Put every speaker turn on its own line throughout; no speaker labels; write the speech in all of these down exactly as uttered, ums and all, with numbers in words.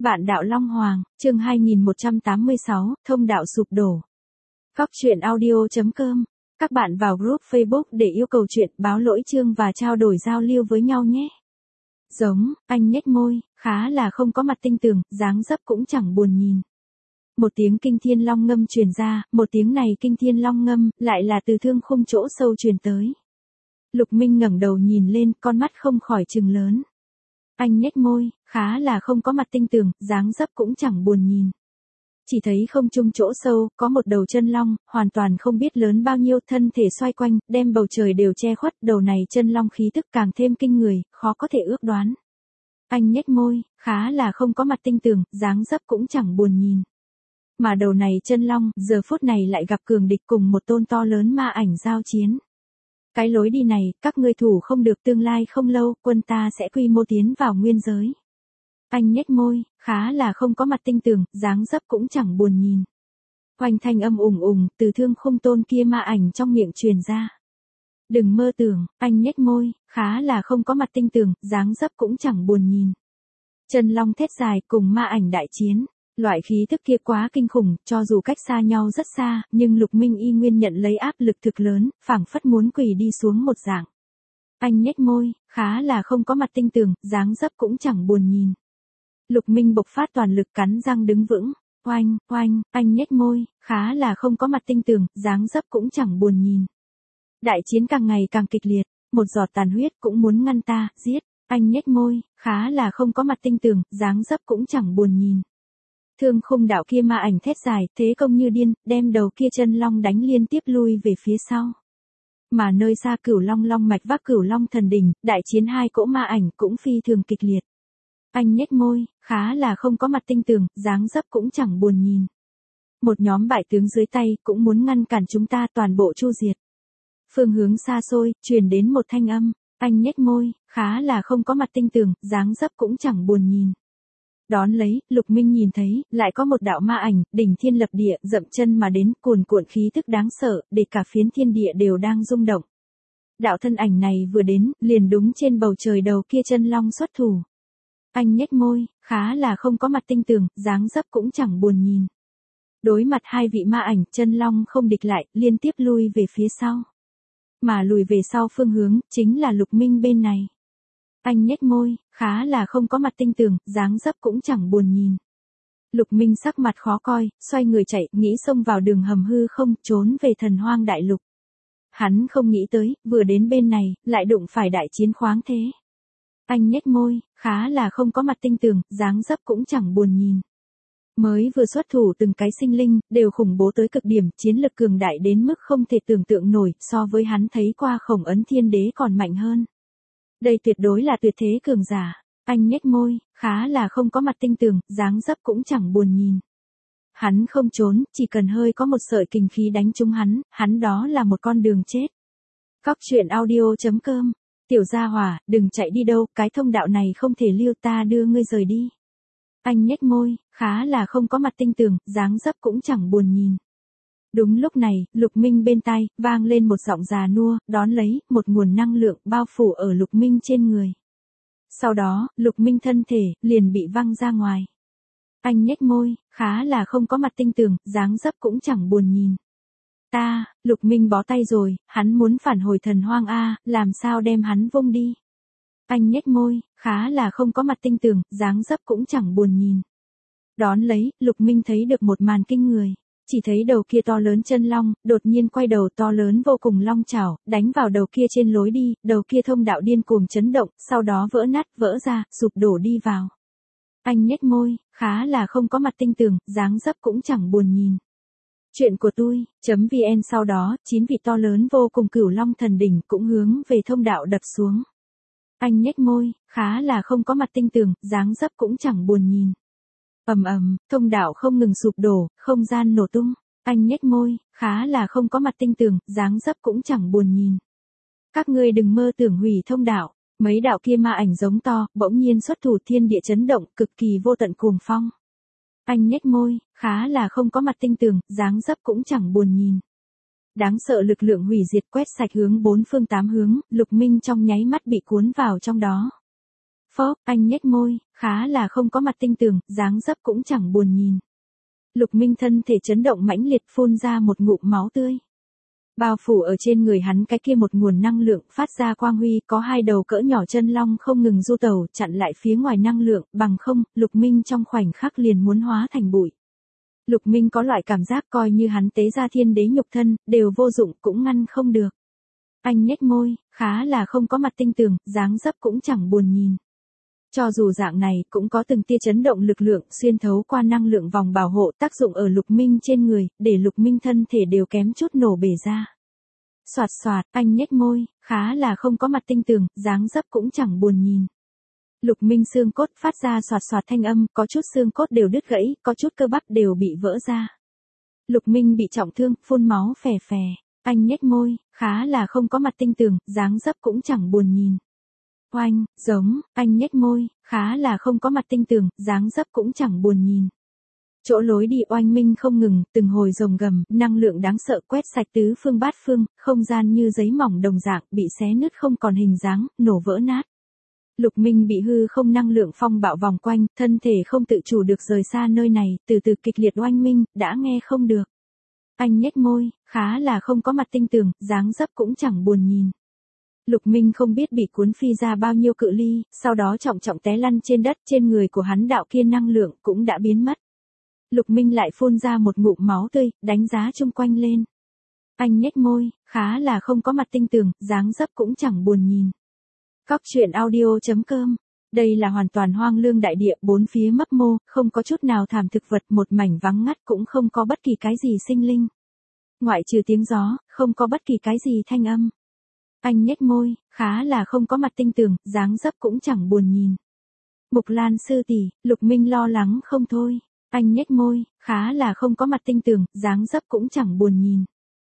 Vạn đạo Long Hoàng, chương hai nghìn một trăm tám mươi sáu, thông đạo sụp đổ. Góc truyện audio chấm com. Các bạn vào group Facebook để yêu cầu chuyện, báo lỗi chương và trao đổi giao lưu với nhau nhé. Giống, anh nhếch môi, khá là không có mặt tinh tường, dáng dấp cũng chẳng buồn nhìn. Một tiếng kinh thiên long ngâm truyền ra, một tiếng này kinh thiên long ngâm, lại là từ thương khung chỗ sâu truyền tới. Lục Minh ngẩng đầu nhìn lên, con mắt không khỏi trừng lớn. Anh nhếch môi, khá là không có mặt tinh tường, dáng dấp cũng chẳng buồn nhìn. Chỉ thấy không trung chỗ sâu, có một đầu chân long, hoàn toàn không biết lớn bao nhiêu, thân thể xoay quanh, đem bầu trời đều che khuất, đầu này chân long khí tức càng thêm kinh người, khó có thể ước đoán. Anh nhếch môi, khá là không có mặt tinh tường, dáng dấp cũng chẳng buồn nhìn. Mà đầu này chân long, giờ phút này lại gặp cường địch cùng một tôn to lớn ma ảnh giao chiến. Cái lối đi này, các ngươi thủ không được, tương lai không lâu, quân ta sẽ quy mô tiến vào nguyên giới. Anh nhếch môi, khá là không có mặt tinh tường, dáng dấp cũng chẳng buồn nhìn. Oanh thanh âm ùng ùng, từ thương khung tôn kia ma ảnh trong miệng truyền ra. Đừng mơ tưởng, anh nhếch môi, khá là không có mặt tinh tường, dáng dấp cũng chẳng buồn nhìn. Chân long thét dài cùng ma ảnh đại chiến. Loại khí thức kia quá kinh khủng, cho dù cách xa nhau rất xa, nhưng Lục Minh y nguyên nhận lấy áp lực thực lớn, phảng phất muốn quỳ đi xuống một dạng. Anh nhếch môi, khá là không có mặt tinh tường, dáng dấp cũng chẳng buồn nhìn. Lục Minh bộc phát toàn lực cắn răng đứng vững. Oanh, oanh, anh nhếch môi, khá là không có mặt tinh tường, dáng dấp cũng chẳng buồn nhìn. Đại chiến càng ngày càng kịch liệt, một giọt tàn huyết cũng muốn ngăn ta, giết. Anh nhếch môi, khá là không có mặt tinh tường, dáng dấp cũng chẳng buồn nhìn. Thương khung đạo kia ma ảnh thét dài, thế công như điên, đem đầu kia chân long đánh liên tiếp lui về phía sau. Mà nơi xa Cửu Long long mạch vác Cửu Long thần đỉnh, đại chiến hai cỗ ma ảnh cũng phi thường kịch liệt. Anh nhếch môi, khá là không có mặt tinh tường, dáng dấp cũng chẳng buồn nhìn. Một nhóm bại tướng dưới tay cũng muốn ngăn cản chúng ta, toàn bộ chu diệt. Phương hướng xa xôi, truyền đến một thanh âm, anh nhếch môi, khá là không có mặt tinh tường, dáng dấp cũng chẳng buồn nhìn. Đón lấy, Lục Minh nhìn thấy, lại có một đạo ma ảnh, đỉnh thiên lập địa, dậm chân mà đến, cuồn cuộn khí tức đáng sợ, để cả phiến thiên địa đều đang rung động. Đạo thân ảnh này vừa đến, liền đúng trên bầu trời đầu kia chân long xuất thủ. Anh nhếch môi, khá là không có mặt tinh tường, dáng dấp cũng chẳng buồn nhìn. Đối mặt hai vị ma ảnh, chân long không địch lại, liên tiếp lui về phía sau. Mà lùi về sau phương hướng, chính là Lục Minh bên này. Anh nhếch môi, khá là không có mặt tinh tường, dáng dấp cũng chẳng buồn nhìn. Lục Minh sắc mặt khó coi, xoay người chạy, nghĩ xông vào đường hầm hư không, trốn về thần hoang đại lục. Hắn không nghĩ tới, vừa đến bên này, lại đụng phải đại chiến khoáng thế. Anh nhếch môi, khá là không có mặt tinh tường, dáng dấp cũng chẳng buồn nhìn. Mới vừa xuất thủ từng cái sinh linh, đều khủng bố tới cực điểm, chiến lực cường đại đến mức không thể tưởng tượng nổi, so với hắn thấy qua Khổng Ấn Thiên Đế còn mạnh hơn. Đây tuyệt đối là tuyệt thế cường giả. Anh nhếch môi, khá là không có mặt tinh tường, dáng dấp cũng chẳng buồn nhìn. Hắn không trốn, chỉ cần hơi có một sợi kình khí đánh trúng hắn, hắn đó là một con đường chết. Góc truyện audio chấm com. Tiểu gia hỏa, đừng chạy đi đâu, cái thông đạo này không thể lưu, ta đưa ngươi rời đi. Anh nhếch môi, khá là không có mặt tinh tường, dáng dấp cũng chẳng buồn nhìn. Đúng lúc này, Lục Minh bên tai, vang lên một giọng già nua, đón lấy, một nguồn năng lượng bao phủ ở Lục Minh trên người. Sau đó, Lục Minh thân thể, liền bị văng ra ngoài. Anh nhếch môi, khá là không có mặt tinh tường, dáng dấp cũng chẳng buồn nhìn. Ta, Lục Minh bó tay rồi, hắn muốn phản hồi thần hoang A, làm sao đem hắn vung đi. Anh nhếch môi, khá là không có mặt tinh tường, dáng dấp cũng chẳng buồn nhìn. Đón lấy, Lục Minh thấy được một màn kinh người. Chỉ thấy đầu kia to lớn chân long, đột nhiên quay đầu to lớn vô cùng long chảo, đánh vào đầu kia trên lối đi, đầu kia thông đạo điên cuồng chấn động, sau đó vỡ nát, vỡ ra, sụp đổ đi vào. Anh nhếch môi, khá là không có mặt tinh tường, dáng dấp cũng chẳng buồn nhìn. Chuyện của tôi, chấm vn sau đó, chín vị to lớn vô cùng Cửu Long thần đỉnh cũng hướng về thông đạo đập xuống. Anh nhếch môi, khá là không có mặt tinh tường, dáng dấp cũng chẳng buồn nhìn. Ầm ầm, thông đạo không ngừng sụp đổ, không gian nổ tung. Anh nhếch môi, khá là không có mặt tinh tường, dáng dấp cũng chẳng buồn nhìn. Các ngươi đừng mơ tưởng hủy thông đạo. Mấy đạo kia ma ảnh giống to, bỗng nhiên xuất thủ, thiên địa chấn động, cực kỳ vô tận cuồng phong. Anh nhếch môi, khá là không có mặt tinh tường, dáng dấp cũng chẳng buồn nhìn. Đáng sợ lực lượng hủy diệt quét sạch hướng bốn phương tám hướng, Lục Minh trong nháy mắt bị cuốn vào trong đó. Phốc, anh nhếch môi, khá là không có mặt tinh tường, dáng dấp cũng chẳng buồn nhìn. Lục Minh thân thể chấn động mãnh liệt phun ra một ngụm máu tươi. Bao phủ ở trên người hắn cái kia một nguồn năng lượng phát ra quang huy có hai đầu cỡ nhỏ chân long không ngừng du tẩu chặn lại phía ngoài năng lượng, bằng không, Lục Minh trong khoảnh khắc liền muốn hóa thành bụi. Lục Minh có loại cảm giác coi như hắn tế ra thiên đế nhục thân, đều vô dụng cũng ngăn không được. Anh nhếch môi, khá là không có mặt tinh tường, dáng dấp cũng chẳng buồn nhìn. Cho dù dạng này cũng có từng tia chấn động lực lượng xuyên thấu qua năng lượng vòng bảo hộ tác dụng ở Lục Minh trên người, để Lục Minh thân thể đều kém chút nổ bể ra. Soạt soạt, anh nhếch môi, khá là không có mặt tinh tường, dáng dấp cũng chẳng buồn nhìn. Lục Minh xương cốt phát ra soạt soạt thanh âm, có chút xương cốt đều đứt gãy, có chút cơ bắp đều bị vỡ ra. Lục Minh bị trọng thương, phun máu phè phè. Anh nhếch môi, khá là không có mặt tinh tường, dáng dấp cũng chẳng buồn nhìn. Oanh, giống, anh nhếch môi, khá là không có mặt tinh tường, dáng dấp cũng chẳng buồn nhìn. Chỗ lối đi oanh minh không ngừng, từng hồi rồng gầm, năng lượng đáng sợ quét sạch tứ phương bát phương, không gian như giấy mỏng đồng dạng, bị xé nứt không còn hình dáng, nổ vỡ nát. Lục Minh bị hư không năng lượng phong bạo vòng quanh, thân thể không tự chủ được rời xa nơi này, từ từ kịch liệt oanh minh, đã nghe không được. Anh nhếch môi, khá là không có mặt tinh tường, dáng dấp cũng chẳng buồn nhìn. Lục Minh không biết bị cuốn phi ra bao nhiêu cự ly, sau đó trọng trọng té lăn trên đất, trên người của hắn đạo kia năng lượng cũng đã biến mất. Lục Minh lại phun ra một ngụm máu tươi, đánh giá chung quanh lên. Anh nhếch môi, khá là không có mặt tinh tường, dáng dấp cũng chẳng buồn nhìn. Cóc truyện audio chấm com. Đây là hoàn toàn hoang lương đại địa, bốn phía mấp mô, không có chút nào thảm thực vật, một mảnh vắng ngắt cũng không có bất kỳ cái gì sinh linh. Ngoại trừ tiếng gió, không có bất kỳ cái gì thanh âm. Anh nhếch môi, khá là không có mặt tinh tường, dáng dấp cũng chẳng buồn nhìn. Mục Lan sư tỷ, Lục Minh lo lắng không thôi. Anh nhếch môi, khá là không có mặt tinh tường, dáng dấp cũng chẳng buồn nhìn.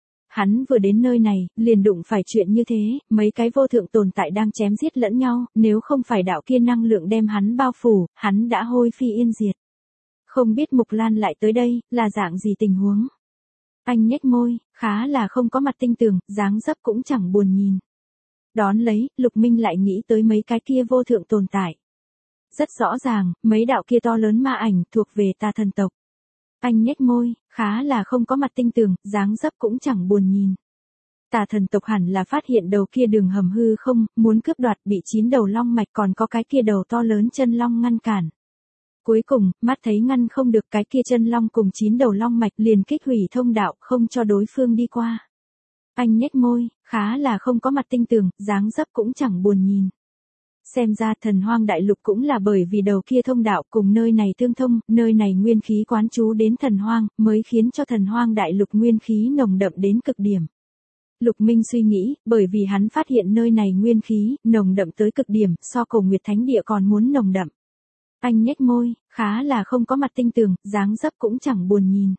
Hắn vừa đến nơi này, liền đụng phải chuyện như thế, mấy cái vô thượng tồn tại đang chém giết lẫn nhau, nếu không phải đạo kia năng lượng đem hắn bao phủ, hắn đã hôi phi yên diệt. Không biết Mục Lan lại tới đây, là dạng gì tình huống. Anh nhếch môi, khá là không có mặt tinh tường, dáng dấp cũng chẳng buồn nhìn. Đón lấy, Lục Minh lại nghĩ tới mấy cái kia vô thượng tồn tại. Rất rõ ràng, mấy đạo kia to lớn ma ảnh thuộc về tà thần tộc. Anh nhếch môi, khá là không có mặt tinh tường, dáng dấp cũng chẳng buồn nhìn. Tà thần tộc hẳn là phát hiện đầu kia đường hầm hư không, muốn cướp đoạt bị chín đầu long mạch còn có cái kia đầu to lớn chân long ngăn cản. Cuối cùng, mắt thấy ngăn không được cái kia chân long cùng chín đầu long mạch liền kích hủy thông đạo không cho đối phương đi qua. Anh nhếch môi, khá là không có mặt tinh tường, dáng dấp cũng chẳng buồn nhìn. Xem ra thần hoang đại lục cũng là bởi vì đầu kia thông đạo cùng nơi này tương thông, nơi này nguyên khí quán trú đến thần hoang, mới khiến cho thần hoang đại lục nguyên khí nồng đậm đến cực điểm. Lục Minh suy nghĩ, bởi vì hắn phát hiện nơi này nguyên khí, nồng đậm tới cực điểm, so Cổ Nguyệt Thánh Địa còn muốn nồng đậm. Anh nhếch môi, khá là không có mặt tinh tường, dáng dấp cũng chẳng buồn nhìn.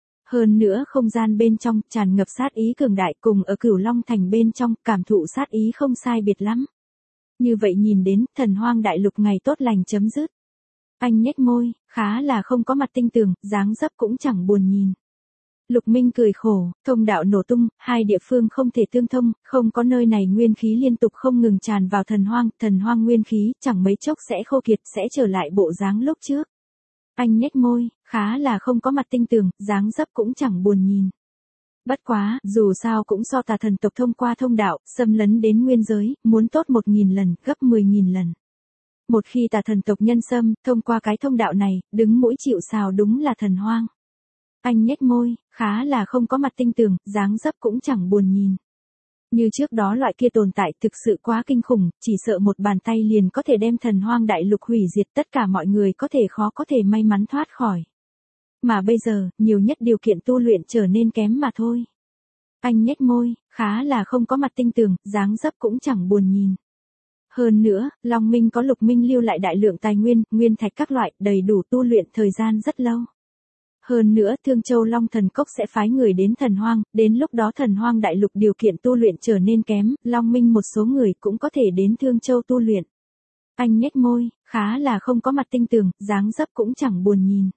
Hơn nữa không gian bên trong, tràn ngập sát ý cường đại cùng ở Cửu Long Thành bên trong, cảm thụ sát ý không sai biệt lắm. Như vậy nhìn đến, thần hoang đại lục ngày tốt lành chấm dứt. Anh nhếch môi, khá là không có mặt tinh tường, dáng dấp cũng chẳng buồn nhìn. Lục Minh cười khổ, thông đạo nổ tung, hai địa phương không thể tương thông, không có nơi này nguyên khí liên tục không ngừng tràn vào thần hoang, thần hoang nguyên khí chẳng mấy chốc sẽ khô kiệt, sẽ trở lại bộ dáng lúc trước. Anh nhếch môi, khá là không có mặt tinh tường, dáng dấp cũng chẳng buồn nhìn. Bất quá, dù sao cũng so tà thần tộc thông qua thông đạo, xâm lấn đến nguyên giới, muốn tốt một nghìn lần, gấp mười nghìn lần. Một khi tà thần tộc nhân xâm, thông qua cái thông đạo này, đứng mũi chịu sào đúng là thần hoang. Anh nhếch môi, khá là không có mặt tinh tường, dáng dấp cũng chẳng buồn nhìn. Như trước đó loại kia tồn tại thực sự quá kinh khủng, chỉ sợ một bàn tay liền có thể đem thần hoang đại lục hủy diệt, tất cả mọi người có thể khó có thể may mắn thoát khỏi. Mà bây giờ, nhiều nhất điều kiện tu luyện trở nên kém mà thôi. Anh nhếch môi, khá là không có mặt tinh tường, dáng dấp cũng chẳng buồn nhìn. Hơn nữa, Long Minh có Lục Minh lưu lại đại lượng tài nguyên, nguyên thạch các loại, đầy đủ tu luyện thời gian rất lâu. Hơn nữa, Thương Châu Long Thần Cốc sẽ phái người đến thần hoang, đến lúc đó thần hoang đại lục điều kiện tu luyện trở nên kém, Long Minh một số người cũng có thể đến Thương Châu tu luyện. Anh nhếch môi, khá là không có mặt tinh tường, dáng dấp cũng chẳng buồn nhìn.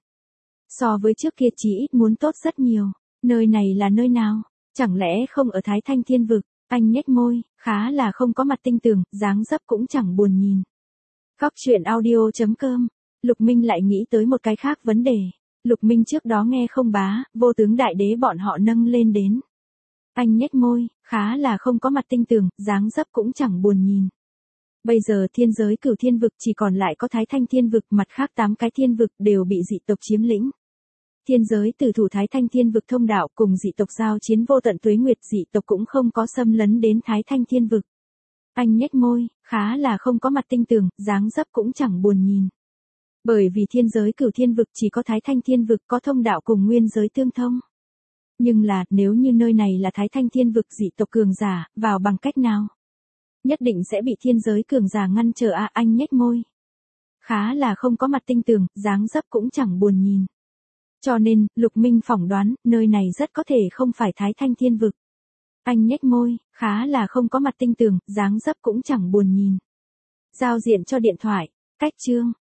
So với trước kia chỉ ít muốn tốt rất nhiều. Nơi này là nơi nào? Chẳng lẽ không ở Thái Thanh Thiên Vực? Anh nhếch môi, khá là không có mặt tinh tường, dáng dấp cũng chẳng buồn nhìn. Cóc truyện audio chấm com. Lục Minh lại nghĩ tới một cái khác vấn đề. Lục Minh trước đó nghe Không Bá, Vô Tướng Đại Đế bọn họ nâng lên đến. Anh nhếch môi, khá là không có mặt tinh tường, dáng dấp cũng chẳng buồn nhìn. Bây giờ thiên giới Cửu Thiên vực chỉ còn lại có Thái Thanh Thiên vực, mặt khác tám cái thiên vực đều bị dị tộc chiếm lĩnh. Thiên giới tử thủ Thái Thanh Thiên vực thông đạo cùng dị tộc giao chiến vô tận tuế nguyệt, dị tộc cũng không có xâm lấn đến Thái Thanh Thiên vực. Anh nhếch môi, khá là không có mặt tinh tường, dáng dấp cũng chẳng buồn nhìn. Bởi vì thiên giới Cửu Thiên vực chỉ có Thái Thanh Thiên vực có thông đạo cùng nguyên giới tương thông. Nhưng là, nếu như nơi này là Thái Thanh Thiên vực, dị tộc cường giả, vào bằng cách nào? Nhất định sẽ bị thiên giới cường giả ngăn trở à, anh nhếch môi. Khá là không có mặt tinh tường, dáng dấp cũng chẳng buồn nhìn. Cho nên, Lục Minh phỏng đoán, nơi này rất có thể không phải Thái Thanh Thiên vực. Anh nhếch môi, khá là không có mặt tinh tường, dáng dấp cũng chẳng buồn nhìn. Giao diện cho điện thoại, cách chương.